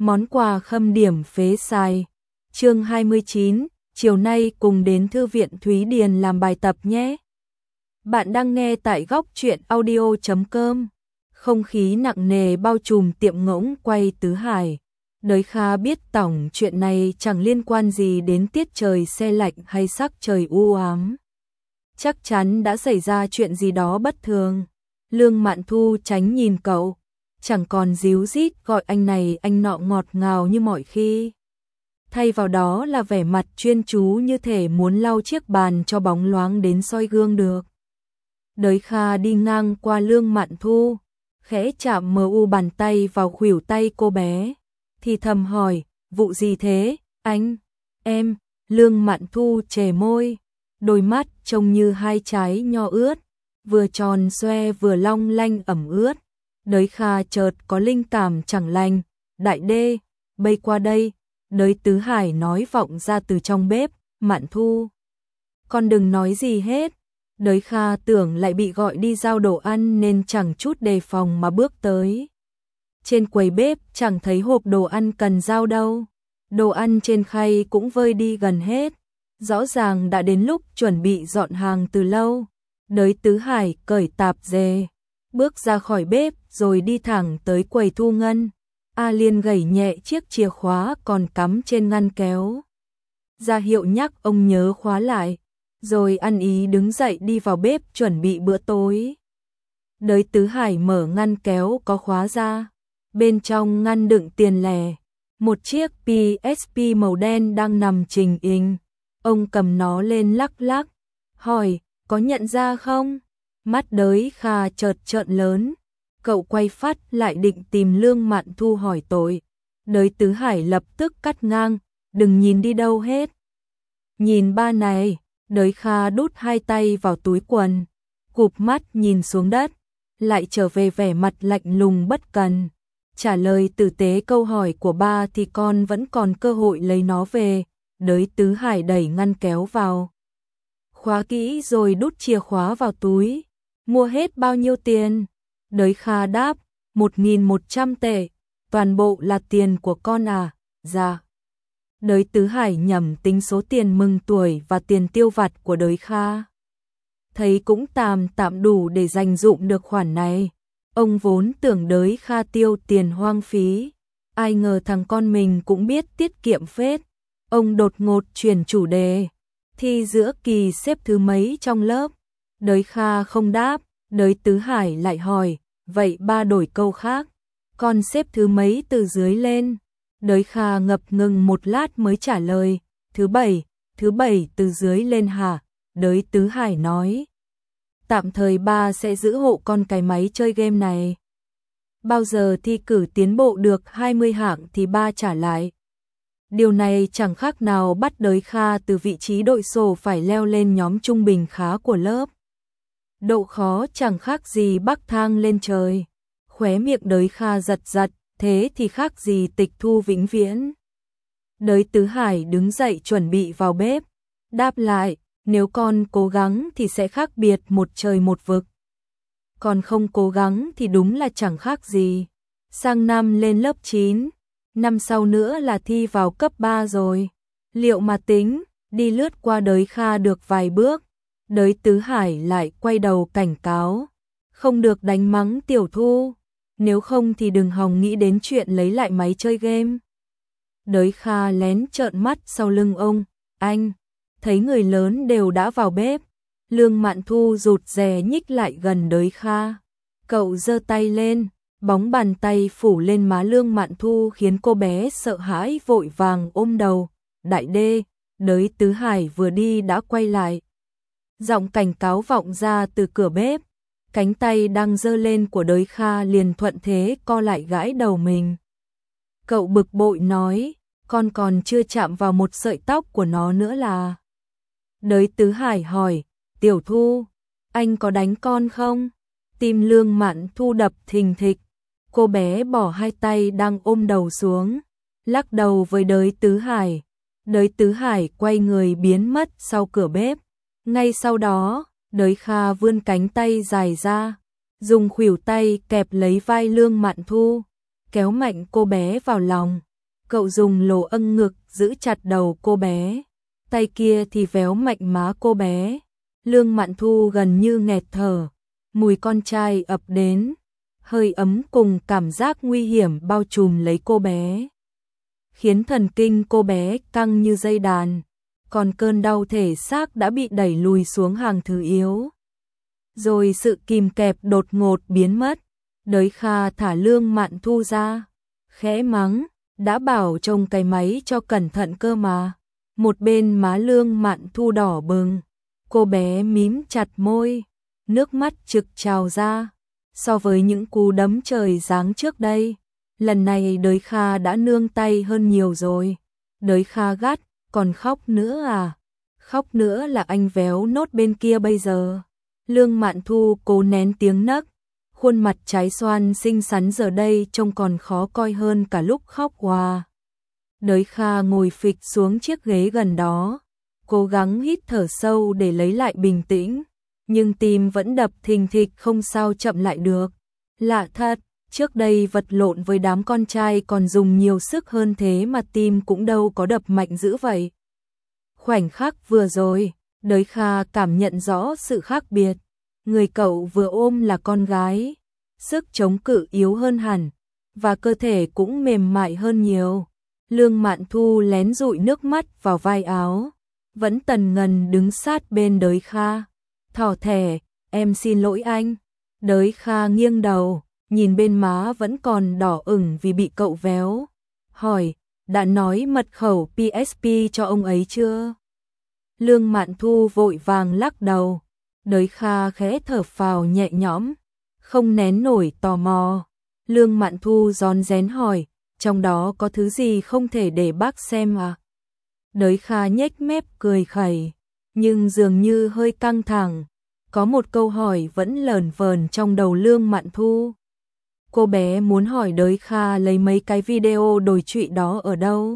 Món quà khâm điểm phế sai. Chương 29, chiều nay cùng đến thư viện Thúy Điền làm bài tập nhé. Bạn đang nghe tại góc truyện audio.com. Không khí nặng nề bao trùm tiệm ngỗng quay Tứ Hải. Đới Kha biết tổng chuyện này chẳng liên quan gì đến tiết trời se lạnh hay sắc trời u ám. Chắc chắn đã xảy ra chuyện gì đó bất thường. Lương Mạn Thu tránh nhìn cậu, chẳng còn díu dít gọi anh này anh nọ ngọt ngào như mọi khi. Thay vào đó là vẻ mặt chuyên chú như thể muốn lau chiếc bàn cho bóng loáng đến soi gương được. Đới Kha đi ngang qua Lương Mạn Thu, khẽ chạm mờ u bàn tay vào khuỷu tay cô bé, thì thầm hỏi, vụ gì thế, anh, em. Lương Mạn Thu chề môi, đôi mắt trông như hai trái nho ướt, vừa tròn xoe vừa long lanh ẩm ướt. Đới Kha chợt có linh cảm chẳng lành, đại đê, bay qua đây. Đới Tứ Hải nói vọng ra từ trong bếp, Mạn Thu, con đừng nói gì hết. Đới Kha tưởng lại bị gọi đi giao đồ ăn nên chẳng chút đề phòng mà bước tới. Trên quầy bếp chẳng thấy hộp đồ ăn cần giao đâu, đồ ăn trên khay cũng vơi đi gần hết, rõ ràng đã đến lúc chuẩn bị dọn hàng từ lâu. Đới Tứ Hải cởi tạp dề, bước ra khỏi bếp rồi đi thẳng tới quầy thu ngân. A Liên gẩy nhẹ chiếc chìa khóa còn cắm trên ngăn kéo, ra hiệu nhắc ông nhớ khóa lại, rồi ăn ý đứng dậy đi vào bếp chuẩn bị bữa tối. Đới Tứ Hải mở ngăn kéo có khóa ra, bên trong ngăn đựng tiền lẻ, một chiếc PSP màu đen đang nằm trình hình. Ông cầm nó lên lắc lắc, hỏi, có nhận ra không? Mắt Đới Kha chợt trợn lớn, cậu quay phát lại định tìm Lương Mạn Thu hỏi tội. Đới Tứ Hải lập tức cắt ngang, đừng nhìn đi đâu hết. Nhìn ba này. Đới Kha đút hai tay vào túi quần, cụp mắt nhìn xuống đất, lại trở về vẻ mặt lạnh lùng bất cần. Trả lời tử tế câu hỏi của ba thì con vẫn còn cơ hội lấy nó về. Đới Tứ Hải đẩy ngăn kéo vào, khóa kỹ rồi đút chìa khóa vào túi. Mua hết bao nhiêu tiền? Đới Kha đáp, 1.100 tệ, toàn bộ là tiền của con à? Dạ. Đới Tứ Hải nhẩm tính số tiền mừng tuổi và tiền tiêu vặt của Đới Kha, thấy cũng tạm đủ để dành dụm được khoản này. Ông vốn tưởng Đới Kha tiêu tiền hoang phí, ai ngờ thằng con mình cũng biết tiết kiệm phết. Ông đột ngột chuyển chủ đề, thi giữa kỳ xếp thứ mấy trong lớp? Đới Kha không đáp. Đới Tứ Hải lại hỏi, vậy ba đổi câu khác, con xếp thứ mấy từ dưới lên? Đới Kha ngập ngừng một lát mới trả lời, thứ bảy từ dưới lên hả? Đới Tứ Hải nói, tạm thời ba sẽ giữ hộ con cái máy chơi game này. Bao giờ thi cử tiến bộ được 20 hạng thì ba trả lại. Điều này chẳng khác nào bắt Đới Kha từ vị trí đội sổ phải leo lên nhóm trung bình khá của lớp. Độ khó chẳng khác gì bắc thang lên trời. Khóe miệng Đới Kha giật giật, thế thì khác gì tịch thu vĩnh viễn. Đới Tứ Hải đứng dậy chuẩn bị vào bếp, đáp lại, nếu con cố gắng thì sẽ khác biệt một trời một vực. Còn không cố gắng thì đúng là chẳng khác gì. Sang năm lên lớp 9, năm sau nữa là thi vào cấp 3 rồi. Liệu mà tính, đi lướt qua Đới Kha được vài bước, Đới Tứ Hải lại quay đầu cảnh cáo, không được đánh mắng Tiểu Thu, nếu không thì đừng hòng nghĩ đến chuyện lấy lại máy chơi game. Đới Kha lén trợn mắt sau lưng ông, anh, thấy người lớn đều đã vào bếp. Lương Mạn Thu rụt rè nhích lại gần Đới Kha, cậu giơ tay lên, bóng bàn tay phủ lên má Lương Mạn Thu khiến cô bé sợ hãi vội vàng ôm đầu. Đại đê. Đới Tứ Hải vừa đi đã quay lại, giọng cảnh cáo vọng ra từ cửa bếp, cánh tay đang giơ lên của Đới Kha liền thuận thế co lại gãi đầu mình. Cậu bực bội nói, con còn chưa chạm vào một sợi tóc của nó nữa là. Đới Tứ Hải hỏi, Tiểu Thu, anh có đánh con không? Tim Lương Mạn Thu đập thình thịch, cô bé bỏ hai tay đang ôm đầu xuống, lắc đầu với Đới Tứ Hải. Đới Tứ Hải quay người biến mất sau cửa bếp. Ngay sau đó, Đới Kha vươn cánh tay dài ra, dùng khuỷu tay kẹp lấy vai Lương Mạn Thu, kéo mạnh cô bé vào lòng. Cậu dùng lỗ âng ngực giữ chặt đầu cô bé, tay kia thì véo mạnh má cô bé. Lương Mạn Thu gần như nghẹt thở, mùi con trai ập đến, hơi ấm cùng cảm giác nguy hiểm bao trùm lấy cô bé, khiến thần kinh cô bé căng như dây đàn, còn cơn đau thể xác đã bị đẩy lùi xuống hàng thứ yếu. Rồi sự kìm kẹp đột ngột biến mất, Đới Kha thả Lương Mạn Thu ra, khẽ mắng, đã bảo trông cái máy cho cẩn thận cơ mà. Một bên má Lương Mạn Thu đỏ bừng, cô bé mím chặt môi, nước mắt trực trào ra. So với những cú đấm trời giáng trước đây, lần này Đới Kha đã nương tay hơn nhiều rồi. Đới Kha gắt, còn khóc nữa à? Khóc nữa là anh véo nốt bên kia bây giờ. Lương Mạn Thu cố nén tiếng nấc, khuôn mặt trái xoan xinh xắn giờ đây trông còn khó coi hơn cả lúc khóc hòa. Đới Kha ngồi phịch xuống chiếc ghế gần đó, cố gắng hít thở sâu để lấy lại bình tĩnh, nhưng tim vẫn đập thình thịch không sao chậm lại được. Lạ thật, trước đây vật lộn với đám con trai còn dùng nhiều sức hơn thế mà tim cũng đâu có đập mạnh dữ vậy. Khoảnh khắc vừa rồi, Đới Kha cảm nhận rõ sự khác biệt. Người cậu vừa ôm là con gái, sức chống cự yếu hơn hẳn, và cơ thể cũng mềm mại hơn nhiều. Lương Mạn Thu lén dụi nước mắt vào vai áo, vẫn tần ngần đứng sát bên Đới Kha. Thỏ thẻ, em xin lỗi anh. Đới Kha nghiêng đầu, nhìn bên má vẫn còn đỏ ửng vì bị cậu véo. Hỏi, đã nói mật khẩu PSP cho ông ấy chưa? Lương Mạn Thu vội vàng lắc đầu. Đới Kha khẽ thở phào nhẹ nhõm, không nén nổi tò mò. Lương Mạn Thu rón rén hỏi, trong đó có thứ gì không thể để bác xem à? Đới Kha nhếch mép cười khẩy, nhưng dường như hơi căng thẳng. Có một câu hỏi vẫn lởn vởn trong đầu Lương Mạn Thu. Cô bé muốn hỏi Đới Kha lấy mấy cái video đồi trụy đó ở đâu?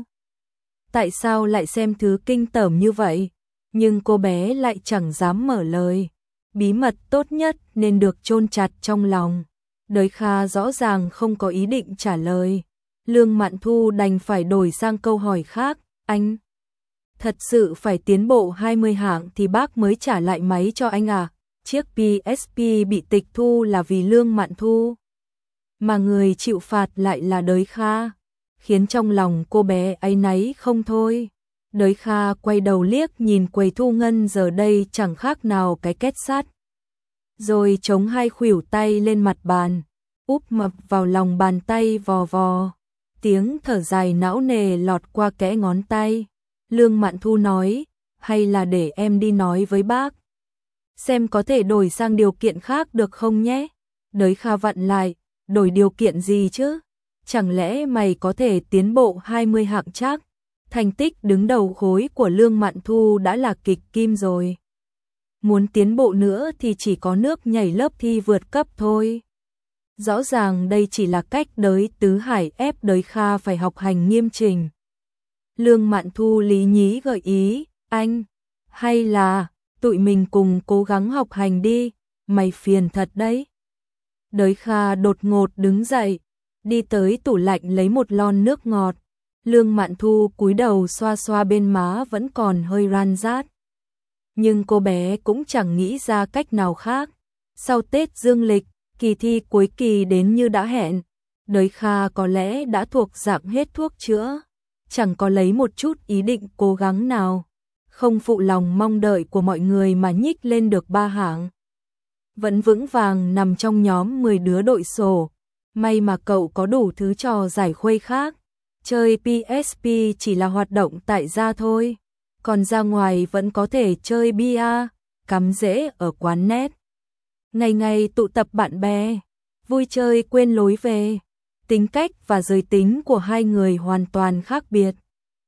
Tại sao lại xem thứ kinh tởm như vậy? Nhưng cô bé lại chẳng dám mở lời. Bí mật tốt nhất nên được chôn chặt trong lòng. Đới Kha rõ ràng không có ý định trả lời. Lương Mạn Thu đành phải đổi sang câu hỏi khác. Anh thật sự phải tiến bộ 20 hạng thì bác mới trả lại máy cho anh à? Chiếc PSP bị tịch thu là vì Lương Mạn Thu, mà người chịu phạt lại là Đới Kha, khiến trong lòng cô bé áy náy không thôi. Đới Kha quay đầu liếc nhìn quầy thu ngân giờ đây chẳng khác nào cái két sắt, rồi chống hai khuỷu tay lên mặt bàn, úp mập vào lòng bàn tay vò vò. Tiếng thở dài não nề lọt qua kẽ ngón tay. Lương Mạn Thu nói, hay là để em đi nói với bác, xem có thể đổi sang điều kiện khác được không nhé. Đới Kha vặn lại, đổi điều kiện gì chứ? Chẳng lẽ mày có thể tiến bộ 20 hạng chắc? Thành tích đứng đầu khối của Lương Mạn Thu đã là kịch kim rồi. Muốn tiến bộ nữa thì chỉ có nước nhảy lớp thi vượt cấp thôi. Rõ ràng đây chỉ là cách Đới Tứ Hải ép Đới Kha phải học hành nghiêm chỉnh. Lương Mạn Thu lý nhí gợi ý, anh, hay là tụi mình cùng cố gắng học hành đi, mày phiền thật đấy. Đới Kha đột ngột đứng dậy, đi tới tủ lạnh lấy một lon nước ngọt. Lương Mạn Thu cúi đầu xoa xoa bên má vẫn còn hơi ran rát. Nhưng cô bé cũng chẳng nghĩ ra cách nào khác. Sau Tết Dương lịch, kỳ thi cuối kỳ đến như đã hẹn. Đới Kha có lẽ đã thuộc dạng hết thuốc chữa, chẳng có lấy một chút ý định cố gắng nào, không phụ lòng mong đợi của mọi người mà nhích lên được 3 hạng. Vẫn vững vàng nằm trong nhóm 10 đứa đội sổ. May mà cậu có đủ thứ trò giải khuây khác. Chơi PSP chỉ là hoạt động tại gia thôi, còn ra ngoài vẫn có thể chơi bia, cắm rễ ở quán net. Ngày ngày tụ tập bạn bè, vui chơi quên lối về. Tính cách và giới tính của hai người hoàn toàn khác biệt.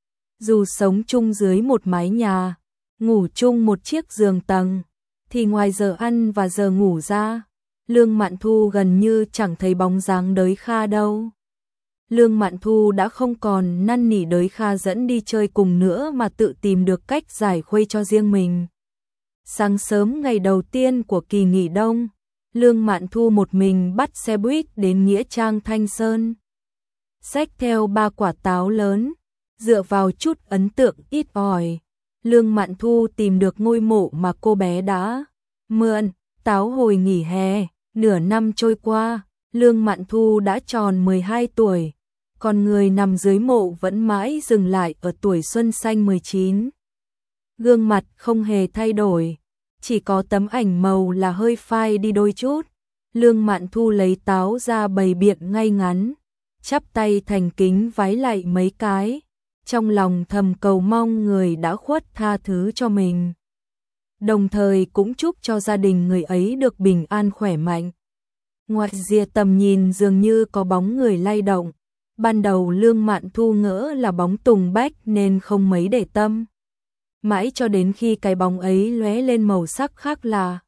Dù sống chung dưới một mái nhà, ngủ chung một chiếc giường tầng, thì ngoài giờ ăn và giờ ngủ ra, Lương Mạn Thu gần như chẳng thấy bóng dáng Đới Kha đâu. Lương Mạn Thu đã không còn năn nỉ Đới Kha dẫn đi chơi cùng nữa mà tự tìm được cách giải khuây cho riêng mình. Sáng sớm ngày đầu tiên của kỳ nghỉ đông, Lương Mạn Thu một mình bắt xe buýt đến Nghĩa Trang Thanh Sơn. xách theo 3 quả táo lớn, dựa vào chút ấn tượng ít ỏi. Lương Mạn Thu tìm được ngôi mộ mà cô bé đã mượn. Táo hồi nghỉ hè, nửa năm trôi qua, Lương Mạn Thu đã tròn 12 tuổi, còn người nằm dưới mộ vẫn mãi dừng lại ở tuổi xuân xanh 19. Gương mặt không hề thay đổi, chỉ có tấm ảnh màu là hơi phai đi đôi chút. Lương Mạn Thu lấy táo ra bày biện ngay ngắn, chắp tay thành kính vái lạy mấy cái, trong lòng thầm cầu mong người đã khuất tha thứ cho mình. Đồng thời cũng chúc cho gia đình người ấy được bình an khỏe mạnh. Ngoài rìa tầm nhìn dường như có bóng người lay động. Ban đầu Lương Mạn Thu ngỡ là bóng Tùng Bách nên không mấy để tâm. Mãi cho đến khi cái bóng ấy lóe lên màu sắc khác lạ.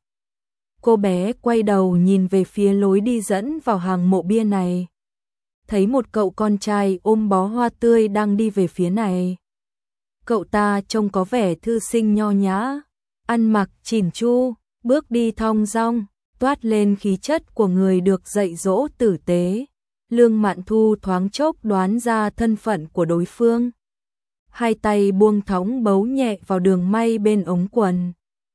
Cô bé quay đầu nhìn về phía lối đi dẫn vào hàng mộ bia này. Thấy một cậu con trai ôm bó hoa tươi đang đi về phía này. Cậu ta trông có vẻ thư sinh nho nhã, ăn mặc chỉn chu, bước đi thong dong, toát lên khí chất của người được dạy dỗ tử tế. Lương Mạn Thu thoáng chốc đoán ra thân phận của đối phương. Hai tay buông thõng bấu nhẹ vào đường may bên ống quần.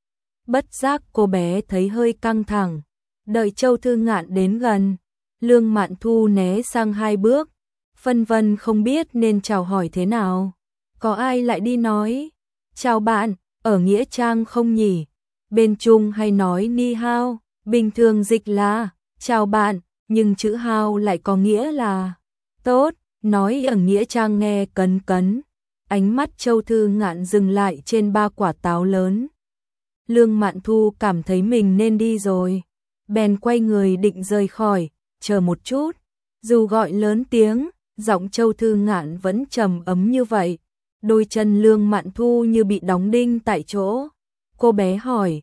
Bất giác cô bé thấy hơi căng thẳng, đợi Châu Thư Ngạn đến gần. Lương Mạn Thu né sang 2 bước, phân vân không biết nên chào hỏi thế nào. Có ai lại đi nói, chào bạn, ở Nghĩa Trang không nhỉ? Bên Trung hay nói ni hao, bình thường dịch là, chào bạn, nhưng chữ hao lại có nghĩa là, tốt, nói ở Nghĩa Trang nghe cấn cấn. Ánh mắt Châu Thư Ngạn dừng lại trên 3 quả táo lớn. Lương Mạn Thu cảm thấy mình nên đi rồi, bèn quay người định rời khỏi, chờ một chút. Dù gọi lớn tiếng, giọng Châu Thư Ngạn vẫn trầm ấm như vậy. Đôi chân Lương Mạn Thu như bị đóng đinh tại chỗ. Cô bé hỏi,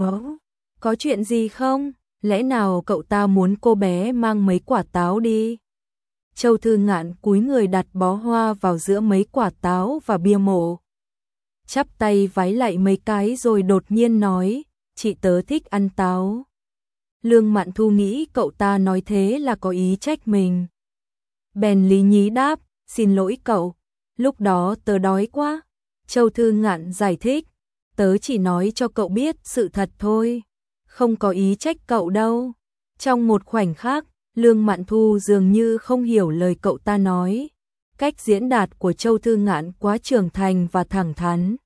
có chuyện gì không? Lẽ nào cậu ta muốn cô bé mang mấy quả táo đi? Châu Thư Ngạn cúi người đặt bó hoa vào giữa mấy quả táo và bia mộ. Chắp tay vái lạy mấy cái rồi đột nhiên nói, chị tớ thích ăn táo. Lương Mạn Thu nghĩ cậu ta nói thế là có ý trách mình. Bèn lý nhí đáp, xin lỗi cậu, lúc đó tớ đói quá. Châu Thư Ngạn giải thích, tớ chỉ nói cho cậu biết sự thật thôi, không có ý trách cậu đâu. Trong một khoảnh khắc, Lương Mạn Thu dường như không hiểu lời cậu ta nói. Cách diễn đạt của Châu Thư Ngạn quá trưởng thành và thẳng thắn.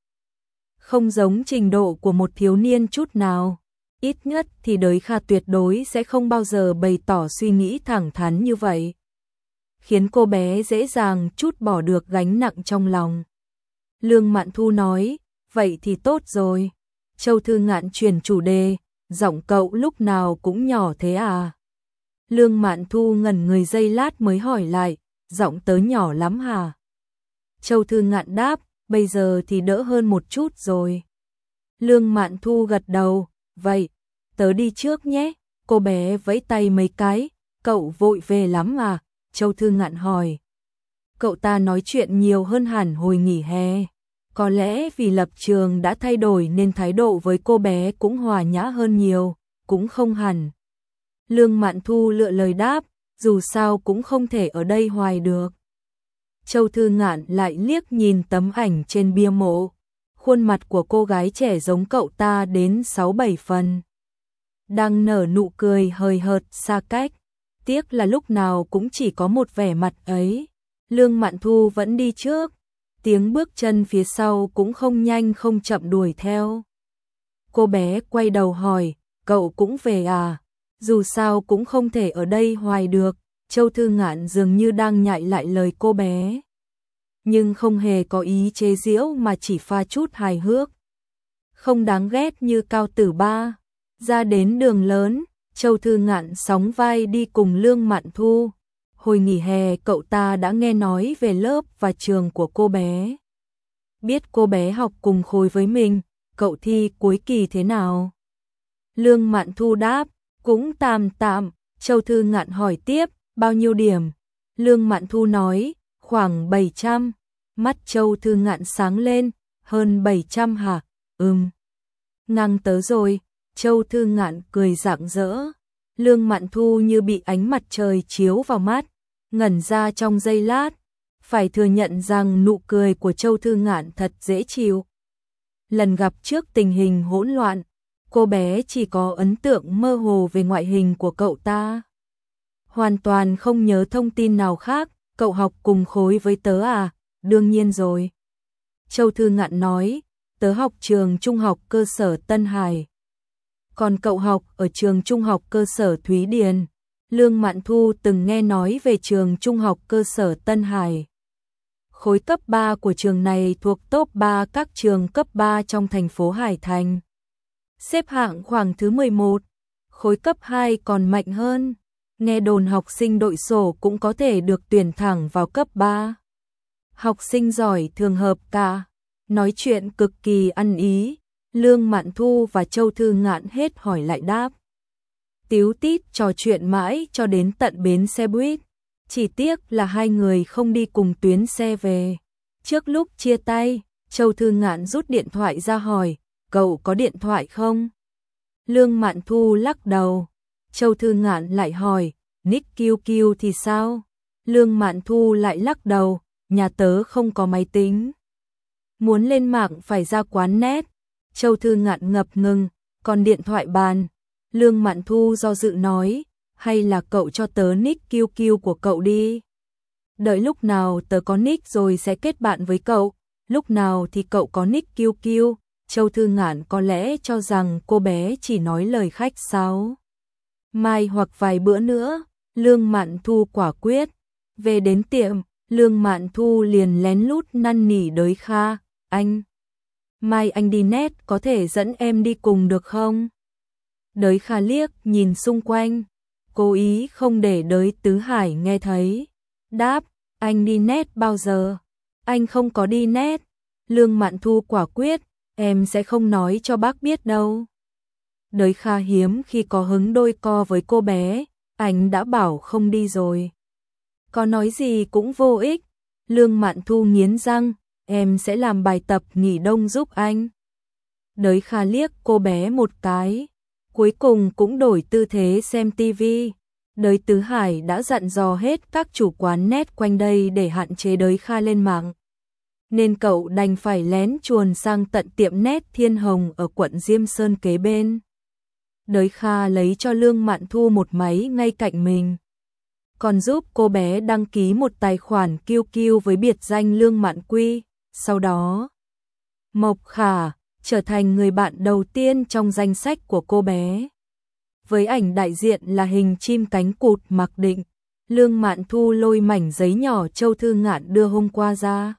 Không giống trình độ của một thiếu niên chút nào. Ít nhất thì Đới Kha tuyệt đối sẽ không bao giờ bày tỏ suy nghĩ thẳng thắn như vậy. Khiến cô bé dễ dàng trút bỏ được gánh nặng trong lòng. Lương Mạn Thu nói, vậy thì tốt rồi. Châu Thư Ngạn chuyển chủ đề, giọng cậu lúc nào cũng nhỏ thế à? Lương Mạn Thu ngẩn người giây lát mới hỏi lại, giọng tớ nhỏ lắm hả? Châu Thư Ngạn đáp, bây giờ thì đỡ hơn một chút rồi. Lương Mạn Thu gật đầu, vậy, tớ đi trước nhé. Cô bé vẫy tay mấy cái, cậu vội về lắm à? Châu Thư Ngạn hỏi. Cậu ta nói chuyện nhiều hơn hẳn hồi nghỉ hè. Có lẽ vì lập trường đã thay đổi nên thái độ với cô bé cũng hòa nhã hơn nhiều, cũng không hẳn. Lương Mạn Thu lựa lời đáp, dù sao cũng không thể ở đây hoài được. Châu Thư Ngạn lại liếc nhìn tấm ảnh trên bia mộ. Khuôn mặt của cô gái trẻ giống cậu ta đến 6-7 phần. Đang nở nụ cười hời hợt xa cách. Tiếc là lúc nào cũng chỉ có một vẻ mặt ấy. Lương Mạn Thu vẫn đi trước. Tiếng bước chân phía sau cũng không nhanh không chậm đuổi theo. Cô bé quay đầu hỏi, cậu cũng về à? Dù sao cũng không thể ở đây hoài được. Châu Thư Ngạn dường như đang nhại lại lời cô bé. Nhưng không hề có ý chế giễu mà chỉ pha chút hài hước. Không đáng ghét như Cao Tử Ba. Ra đến đường lớn, Châu Thư Ngạn sóng vai đi cùng Lương Mạn Thu. Hồi nghỉ hè cậu ta đã nghe nói về lớp và trường của cô bé. Biết cô bé học cùng khối với mình, cậu thi cuối kỳ thế nào? Lương Mạn Thu đáp, cũng tạm tạm. Châu Thư Ngạn hỏi tiếp, bao nhiêu điểm? Lương Mạn Thu nói, khoảng 700. Mắt Châu Thư Ngạn sáng lên, hơn 700 hả? Ngang tớ rồi. Châu Thư Ngạn cười rạng rỡ. Lương Mạn Thu như bị ánh mặt trời chiếu vào mắt. ngẩn ra trong giây lát, phải thừa nhận rằng nụ cười của Châu Thư Ngạn thật dễ chịu. Lần gặp trước tình hình hỗn loạn, cô bé chỉ có ấn tượng mơ hồ về ngoại hình của cậu ta. Hoàn toàn không nhớ thông tin nào khác. Cậu học cùng khối với tớ à? Đương nhiên rồi. Châu Thư Ngạn nói, tớ học trường trung học cơ sở Tân Hải. Còn cậu học ở trường trung học cơ sở Thúy Điền. Lương Mạn Thu từng nghe nói về trường trung học cơ sở Tân Hải. Khối cấp 3 của trường này thuộc top 3 các trường cấp 3 trong thành phố Hải Thành. Xếp hạng khoảng thứ 11. Khối cấp 2 còn mạnh hơn. Nghe đồn học sinh đội sổ cũng có thể được tuyển thẳng vào cấp 3. Học sinh giỏi thường hợp cả. Nói chuyện cực kỳ ăn ý. Lương Mạn Thu và Châu Thư Ngạn hết hỏi lại đáp. Tíu tít trò chuyện mãi cho đến tận bến xe buýt. Chỉ tiếc là hai người không đi cùng tuyến xe về. Trước lúc chia tay, Châu Thư Ngạn rút điện thoại ra hỏi, cậu có điện thoại không? Lương Mạn Thu lắc đầu. Châu Thư Ngạn lại hỏi, nick QQ thì sao? Lương Mạn Thu lại lắc đầu, nhà tớ không có máy tính. Muốn lên mạng phải ra quán net. Châu Thư Ngạn ngập ngừng, còn điện thoại bàn. Lương Mạn Thu do dự nói, hay là cậu cho tớ nick QQ của cậu đi. Đợi lúc nào tớ có nick rồi sẽ kết bạn với cậu, lúc nào thì cậu có nick QQ. Châu Thư Ngạn có lẽ cho rằng cô bé chỉ nói lời khách sáo. Mai hoặc vài bữa nữa, Lương Mạn Thu quả quyết. Về đến tiệm, Lương Mạn Thu liền lén lút năn nỉ Đới Kha, anh. Mai anh đi net có thể dẫn em đi cùng được không? Đới Kha liếc nhìn xung quanh, cố ý không để Đới Tứ Hải nghe thấy. Đáp, anh đi net bao giờ? Anh không có đi net. Lương Mạn Thu quả quyết, em sẽ không nói cho bác biết đâu. Đới Kha hiếm khi có hứng đôi co với cô bé, anh đã bảo không đi rồi. Có nói gì cũng vô ích. Lương Mạn Thu nghiến răng, em sẽ làm bài tập nghỉ đông giúp anh. Đới Kha liếc cô bé một cái, cuối cùng cũng đổi tư thế xem tivi. Đới Tứ Hải đã dặn dò hết các chủ quán net quanh đây để hạn chế Đới Kha lên mạng. Nên cậu đành phải lén chuồn sang tận tiệm net Thiên Hồng ở quận Diêm Sơn kế bên. Đới Kha lấy cho Lương Mạn Thu một máy ngay cạnh mình. Còn giúp cô bé đăng ký một tài khoản QQ với biệt danh Lương Mạn Quy. Sau đó, Mộc Khả trở thành người bạn đầu tiên trong danh sách của cô bé. Với ảnh đại diện là hình chim cánh cụt mặc định, Lương Mạn Thu lôi mảnh giấy nhỏ Châu Thư Ngạn đưa hôm qua ra.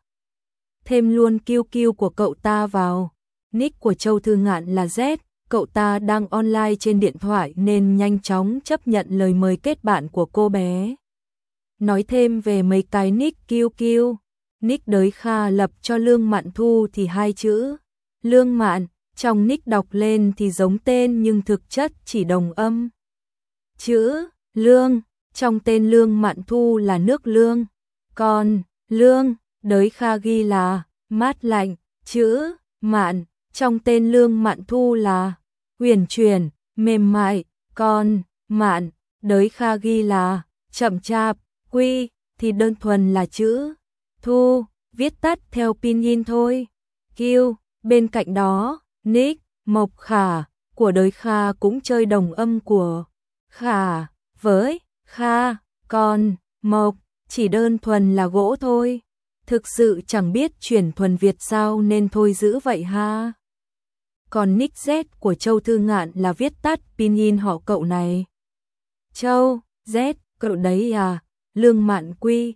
Thêm luôn QQ của cậu ta vào. Nick của Châu Thư Ngạn là Z, cậu ta đang online trên điện thoại nên nhanh chóng chấp nhận lời mời kết bạn của cô bé. Nói thêm về mấy cái nick QQ. Nick Đới Kha lập cho Lương Mạn Thu thì hai chữ Lương Mạn, trong nick đọc lên thì giống tên nhưng thực chất chỉ đồng âm. Chữ Lương, trong tên Lương Mạn Thu là nước lương. Còn Lương, Đới Kha ghi là mát lạnh. Chữ Mạn, trong tên Lương Mạn Thu là huyền chuyển, mềm mại. Còn Mạn, Đới Kha ghi là chậm chạp. Quy thì đơn thuần là chữ Thu, viết tắt theo pinyin thôi. Q, bên cạnh đó, nick Mộc Khả của Đới Kha cũng chơi đồng âm của Khả với Kha, còn Mộc chỉ đơn thuần là gỗ thôi. Thực sự chẳng biết chuyển thuần Việt sao nên thôi giữ vậy ha. Còn nick Z của Châu Thư Ngạn là viết tắt pinyin họ cậu này. Châu, Z, cậu đấy à? Lương Mạn Quy,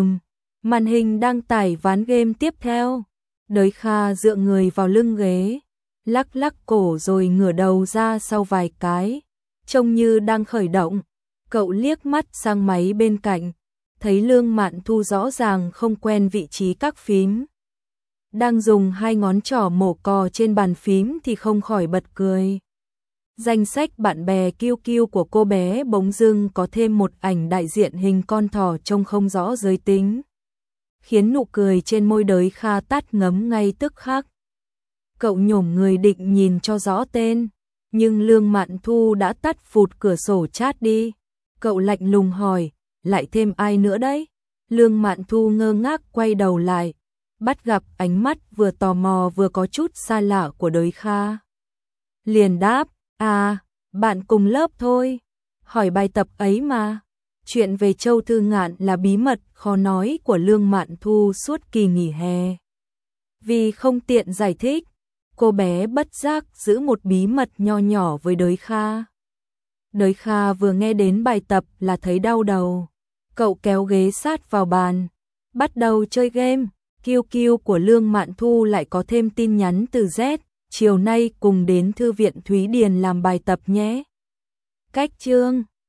Màn hình đang tải ván game tiếp theo. Đới Kha dựa người vào lưng ghế, lắc lắc cổ rồi ngửa đầu ra sau vài cái, trông như đang khởi động. Cậu liếc mắt sang máy bên cạnh, thấy Lương Mạn Thu rõ ràng không quen vị trí các phím. Đang dùng hai ngón trỏ mổ cò trên bàn phím thì không khỏi bật cười. Danh sách bạn bè QQ của cô bé bỗng dưng có thêm một ảnh đại diện hình con thỏ trông không rõ giới tính, khiến nụ cười trên môi Đới Kha tắt ngấm ngay tức khắc. Cậu nhổm người định nhìn cho rõ tên, nhưng Lương Mạn Thu đã tắt phụt cửa sổ chat đi. Cậu lạnh lùng hỏi, lại thêm ai nữa đấy? Lương Mạn Thu ngơ ngác quay đầu lại, bắt gặp ánh mắt vừa tò mò vừa có chút xa lạ của Đới Kha. Liền đáp, à, bạn cùng lớp thôi, hỏi bài tập ấy mà. Chuyện về Châu Thư Ngạn là bí mật khó nói của Lương Mạn Thu suốt kỳ nghỉ hè. Vì không tiện giải thích, cô bé bất giác giữ một bí mật nho nhỏ với Đới Kha. Đới Kha vừa nghe đến bài tập là thấy đau đầu. Cậu kéo ghế sát vào bàn, bắt đầu chơi game. QQ của Lương Mạn Thu lại có thêm tin nhắn từ Z, chiều nay cùng đến thư viện Thúy Điền làm bài tập nhé. Cách chương